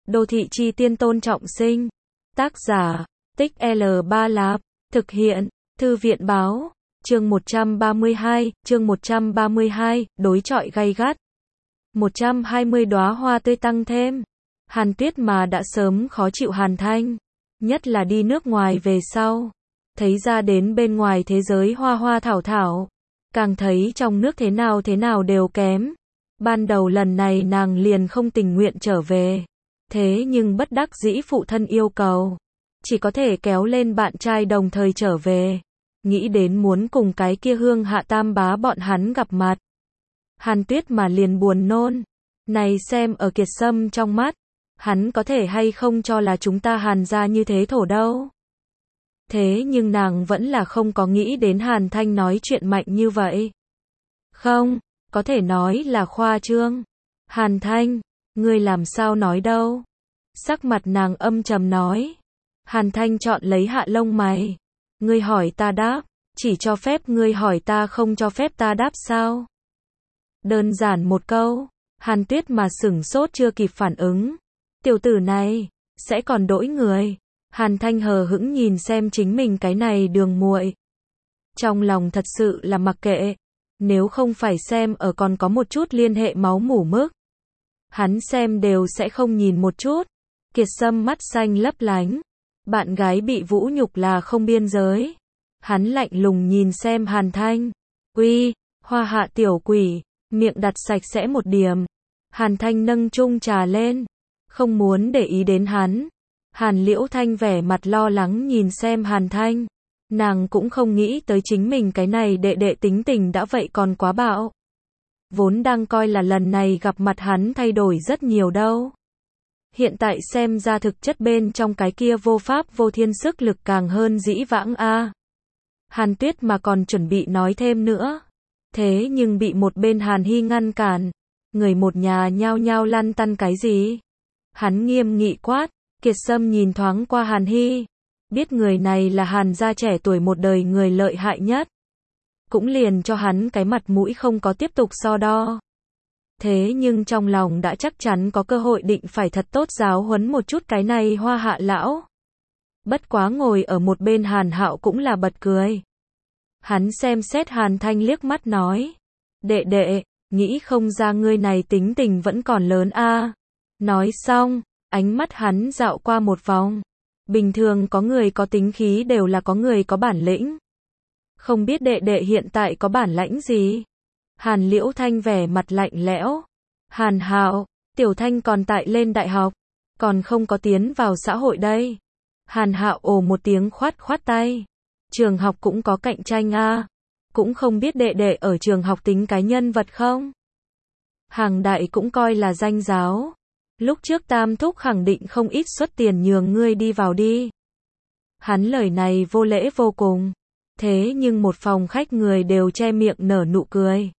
Đô thị chi tiên Tôn Trọng Sinh. Tác giả, Tích L3 Lạp. Thực hiện, Thư viện báo. Chương 132, đối chọi gay gắt. 120 đóa hoa tươi tăng thêm. Hàn Tuyết mà đã sớm khó chịu Hàn Thanh. Nhất là đi nước ngoài về sau. Thấy ra đến bên ngoài thế giới hoa hoa thảo thảo. Càng thấy trong nước thế nào đều kém. Ban đầu lần này nàng liền không tình nguyện trở về. Thế nhưng bất đắc dĩ phụ thân yêu cầu. Chỉ có thể kéo lên bạn trai đồng thời trở về. Nghĩ đến muốn cùng cái kia Hương Hạ Tam bá bọn hắn gặp mặt. Hàn Tuyết mà liền buồn nôn. Này xem ở Kiệt Sâm trong mắt. Hắn có thể hay không cho là chúng ta Hàn gia như thế thổ đâu. Thế nhưng nàng vẫn là không có nghĩ đến Hàn Thanh nói chuyện mạnh như vậy. Không, có thể nói là khoa trương. Hàn Thanh, ngươi làm sao nói đâu. Sắc mặt nàng âm trầm nói. Hàn Thanh chọn lấy hạ lông mày. Ngươi hỏi ta đáp, chỉ cho phép ngươi hỏi ta không cho phép ta đáp sao? Đơn giản một câu, Hàn Tuyết mà sửng sốt chưa kịp phản ứng. Tiểu tử này, sẽ còn đỗi người. Hàn Thanh hờ hững nhìn xem chính mình cái này đường muội. Trong lòng thật sự là mặc kệ. Nếu không phải xem ở còn có một chút liên hệ máu mủ mức. Hắn xem đều sẽ không nhìn một chút. Kiệt Sâm mắt xanh lấp lánh. Bạn gái bị vũ nhục là không biên giới. Hắn lạnh lùng nhìn xem Hàn Thanh. Uy, Hoa Hạ tiểu quỷ, miệng đặt sạch sẽ một điểm. Hàn Thanh nâng chung trà lên. Không muốn để ý đến hắn. Hàn Liễu Thanh vẻ mặt lo lắng nhìn xem Hàn Thanh. Nàng cũng không nghĩ tới chính mình cái này đệ đệ tính tình đã vậy còn quá bạo. Vốn đang coi là lần này gặp mặt hắn thay đổi rất nhiều đâu. Hiện tại xem ra thực chất bên trong cái kia vô pháp vô thiên sức lực càng hơn dĩ vãng a. Hàn Tuyết mà còn chuẩn bị nói thêm nữa. Thế nhưng bị một bên Hàn Hy ngăn cản. Người một nhà nhao nhao lăn tăn cái gì? Hắn nghiêm nghị quát. Kiệt Sâm nhìn thoáng qua Hàn Hy. Biết người này là Hàn gia trẻ tuổi một đời người lợi hại nhất. Cũng liền cho hắn cái mặt mũi không có tiếp tục so đo. Thế nhưng trong lòng đã chắc chắn có cơ hội định phải thật tốt giáo huấn một chút cái này Hoa Hạ lão. Bất quá ngồi ở một bên Hàn Hạo cũng là bật cười. Hắn xem xét Hàn Thanh liếc mắt nói. Đệ đệ, nghĩ không ra ngươi này tính tình vẫn còn lớn a. Nói xong, ánh mắt hắn dạo qua một vòng. Bình thường có người có tính khí đều là có người có bản lĩnh. Không biết đệ đệ hiện tại có bản lãnh gì? Hàn Liễu Thanh vẻ mặt lạnh lẽo. Hàn Hạo, Tiểu Thanh còn tại lên đại học, còn không có tiến vào xã hội đây. Hàn Hạo ồ một tiếng khoát tay. Trường học cũng có cạnh tranh a. Cũng không biết đệ đệ ở trường học tính cái nhân vật không? Hàng đại cũng coi là danh giáo. Lúc trước Tam Thúc khẳng định không ít xuất tiền nhường ngươi đi vào đi. Hắn lời này vô lễ vô cùng. Thế nhưng một phòng khách người đều che miệng nở nụ cười.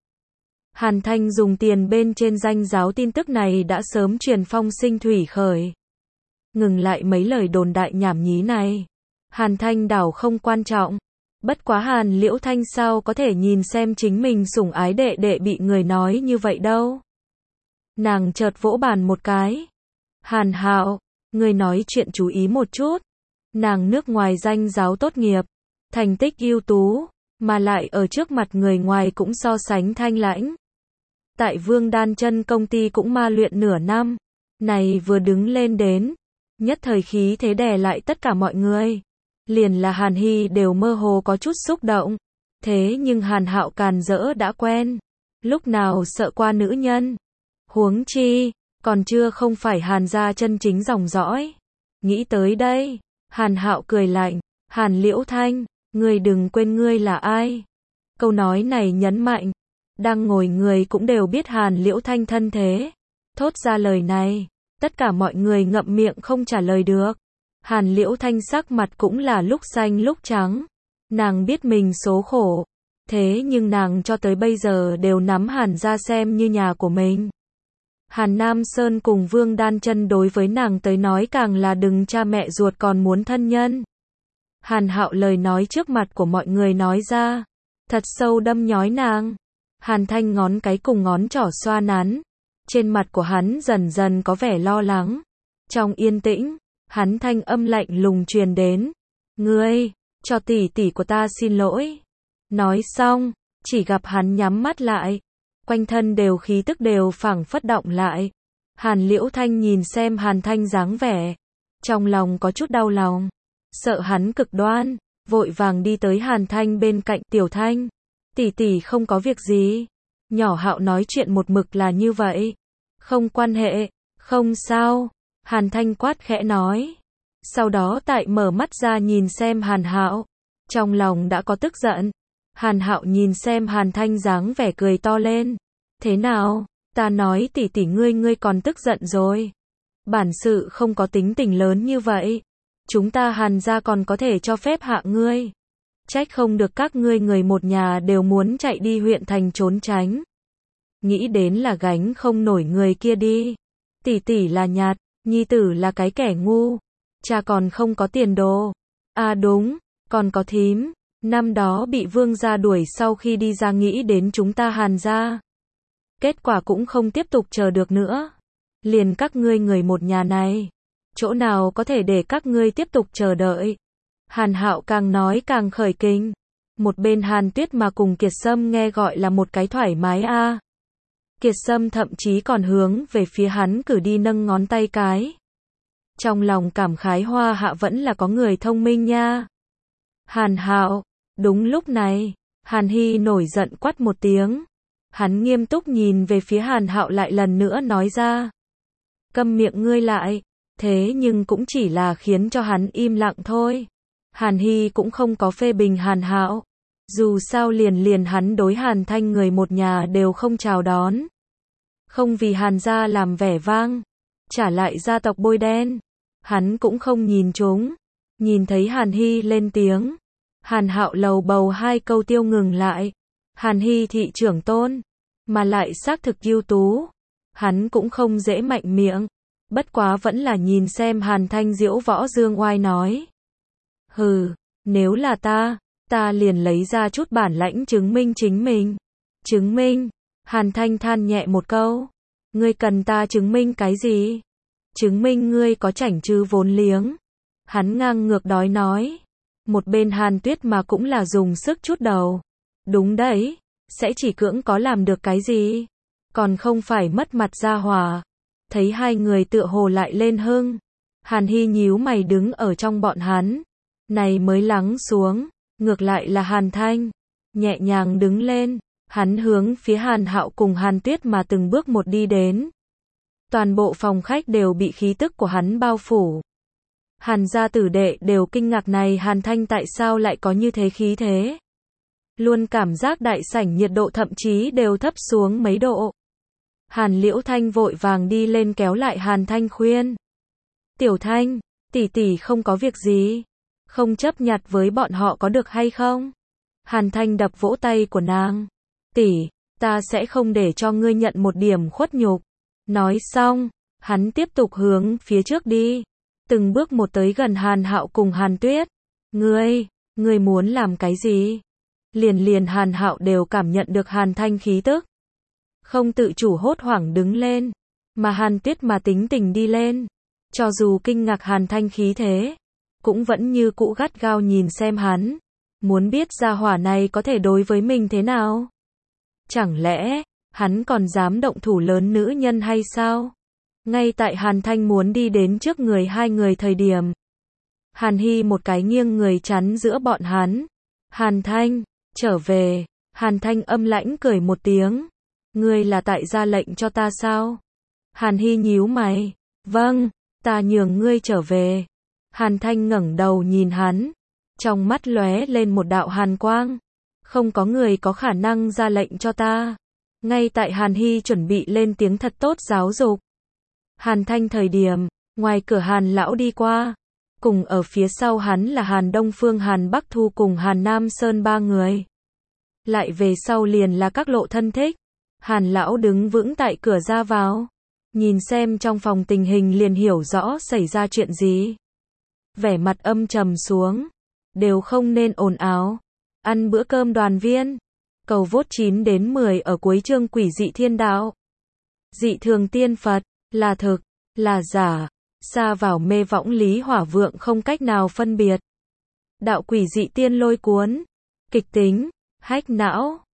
Hàn Thanh dùng tiền bên trên danh giáo tin tức này đã sớm truyền phong sinh thủy khởi. Ngừng lại mấy lời đồn đại nhảm nhí này. Hàn Thanh đảo không quan trọng. Bất quá Hàn Liễu Thanh sao có thể nhìn xem chính mình sủng ái đệ đệ bị người nói như vậy đâu. Nàng chợt vỗ bàn một cái. Hàn Hạo, người nói chuyện chú ý một chút. Nàng nước ngoài danh giáo tốt nghiệp, thành tích ưu tú, mà lại ở trước mặt người ngoài cũng so sánh thanh lãnh. Tại Vương Đan Chân công ty cũng ma luyện nửa năm, này vừa đứng lên đến, nhất thời khí thế đè lại tất cả mọi người. Liền là Hàn Hy đều mơ hồ có chút xúc động. Thế nhưng Hàn Hạo càn rỡ đã quen, lúc nào sợ qua nữ nhân. Huống chi, còn chưa không phải Hàn gia chân chính dòng dõi. Nghĩ tới đây, Hàn Hạo cười lạnh. Hàn Liễu Thanh, ngươi đừng quên ngươi là ai. Câu nói này nhấn mạnh. Đang ngồi người cũng đều biết Hàn Liễu Thanh thân thế. Thốt ra lời này, tất cả mọi người ngậm miệng không trả lời được. Hàn Liễu Thanh sắc mặt cũng là lúc xanh lúc trắng. Nàng biết mình số khổ. Thế nhưng nàng cho tới bây giờ đều nắm Hàn gia xem như nhà của mình. Hàn Nam Sơn cùng Vương Đan Chân đối với nàng tới nói càng là đừng cha mẹ ruột còn muốn thân nhân. Hàn Hạo lời nói trước mặt của mọi người nói ra, thật sâu đâm nhói nàng. Hàn Thanh ngón cái cùng ngón trỏ xoa nắn. Trên mặt của hắn dần dần có vẻ lo lắng. Trong yên tĩnh, hắn thanh âm lạnh lùng truyền đến. Ngươi, cho tỷ tỷ của ta xin lỗi. Nói xong, chỉ gặp hắn nhắm mắt lại. Quanh thân đều khí tức đều phảng phất động lại. Hàn Liễu Thanh nhìn xem Hàn Thanh dáng vẻ. Trong lòng có chút đau lòng. Sợ hắn cực đoan, vội vàng đi tới Hàn Thanh bên cạnh Tiểu Thanh. Tỷ tỷ không có việc gì. Nhỏ Hạo nói chuyện một mực là như vậy. Không quan hệ, không sao. Hàn Thanh quát khẽ nói. Sau đó tại mở mắt ra nhìn xem Hàn Hạo. Trong lòng đã có tức giận. Hàn Hạo nhìn xem Hàn Thanh dáng vẻ cười to lên. Thế nào, ta nói tỷ tỷ ngươi còn tức giận rồi. Bản sự không có tính tình lớn như vậy. Chúng ta Hàn gia còn có thể cho phép hạ ngươi. Trách không được các ngươi người một nhà đều muốn chạy đi huyện thành trốn tránh. Nghĩ đến là gánh không nổi người kia đi. Tỷ tỷ là nhạt, nhi tử là cái kẻ ngu. Cha còn không có tiền đồ. À đúng, còn có thím. Năm đó bị vương gia đuổi sau khi đi ra nghĩ đến chúng ta Hàn gia. Kết quả cũng không tiếp tục chờ được nữa. Liền các ngươi người một nhà này. Chỗ nào có thể để các ngươi tiếp tục chờ đợi. Hàn Hạo càng nói càng khởi kinh. Một bên Hàn Tuyết mà cùng Kiệt Sâm nghe gọi là một cái thoải mái a. Kiệt Sâm thậm chí còn hướng về phía hắn cử đi nâng ngón tay cái. Trong lòng cảm khái Hoa Hạ vẫn là có người thông minh nha. Hàn Hạo, đúng lúc này, Hàn Hy nổi giận quát một tiếng. Hắn nghiêm túc nhìn về phía Hàn Hạo lại lần nữa nói ra. Câm miệng ngươi lại, thế nhưng cũng chỉ là khiến cho hắn im lặng thôi. Hàn Hy cũng không có phê bình Hàn Hạo. Dù sao liền hắn đối Hàn Thanh người một nhà đều không chào đón. Không vì Hàn gia làm vẻ vang, trả lại gia tộc bôi đen. Hắn cũng không nhìn chúng. Nhìn thấy Hàn Hy lên tiếng. Hàn Hạo lầu bầu hai câu tiêu ngừng lại. Hàn Hy thị trưởng tôn, mà lại xác thực ưu tú. Hắn cũng không dễ mạnh miệng. Bất quá vẫn là nhìn xem Hàn Thanh diễu võ dương oai nói. Hừ, nếu là ta liền lấy ra chút bản lãnh chứng minh chính mình. Chứng minh? Hàn Thanh than nhẹ một câu. Ngươi cần ta chứng minh cái gì? Chứng minh ngươi có chảnh chư vốn liếng. Hắn ngang ngược đói nói. Một bên Hàn Tuyết mà cũng là dùng sức chút đầu. Đúng đấy, sẽ chỉ cưỡng có làm được cái gì? Còn không phải mất mặt ra hòa. Thấy hai người tựa hồ lại lên hưng. Hàn Hy nhíu mày đứng ở trong bọn hắn. Này mới lắng xuống, ngược lại là Hàn Thanh. Nhẹ nhàng đứng lên, hắn hướng phía Hàn Hạo cùng Hàn Tuyết mà từng bước một đi đến. Toàn bộ phòng khách đều bị khí tức của hắn bao phủ. Hàn gia tử đệ đều kinh ngạc này Hàn Thanh tại sao lại có như thế khí thế. Luôn cảm giác đại sảnh nhiệt độ thậm chí đều thấp xuống mấy độ. Hàn Liễu Thanh vội vàng đi lên kéo lại Hàn Thanh khuyên. Tiểu Thanh, tỷ tỷ không có việc gì. Không chấp nhặt với bọn họ có được hay không? Hàn Thanh đập vỗ tay của nàng. Tỷ, ta sẽ không để cho ngươi nhận một điểm khuất nhục. Nói xong, hắn tiếp tục hướng phía trước đi. Từng bước một tới gần Hàn Hạo cùng Hàn Tuyết. Ngươi muốn làm cái gì? Liền Hàn Hạo đều cảm nhận được Hàn Thanh khí tức. Không tự chủ hốt hoảng đứng lên. Mà Hàn Tuyết mà tính tình đi lên. Cho dù kinh ngạc Hàn Thanh khí thế, cũng vẫn như cũ gắt gao nhìn xem hắn. Muốn biết gia hỏa này có thể đối với mình thế nào? Chẳng lẽ, hắn còn dám động thủ lớn nữ nhân hay sao? Ngay tại Hàn Thanh muốn đi đến trước người hai người thời điểm. Hàn Hy một cái nghiêng người chắn giữa bọn hắn. Hàn Thanh, trở về. Hàn Thanh âm lãnh cười một tiếng. Ngươi là tại ra lệnh cho ta sao? Hàn Hy nhíu mày. Vâng, ta nhường ngươi trở về. Hàn Thanh ngẩng đầu nhìn hắn. Trong mắt lóe lên một đạo hàn quang. Không có người có khả năng ra lệnh cho ta. Ngay tại Hàn Hy chuẩn bị lên tiếng thật tốt giáo dục. Hàn Thanh thời điểm, ngoài cửa Hàn lão đi qua. Cùng ở phía sau hắn là Hàn Đông Phương Hàn Bắc Thu cùng Hàn Nam Sơn ba người. Lại về sau liền là các lộ thân thích. Hàn lão đứng vững tại cửa ra vào. Nhìn xem trong phòng tình hình liền hiểu rõ xảy ra chuyện gì. Vẻ mặt âm trầm xuống. Đều không nên ồn ào. Ăn bữa cơm đoàn viên. Cầu vote 9 đến 10 ở cuối chương Quỷ dị thiên đạo. Dị thường tiên Phật, là thực, là giả. Sa vào mê võng Lý Hỏa Vượng không cách nào phân biệt. Đạo quỷ dị tiên lôi cuốn. Kịch tính, hack não.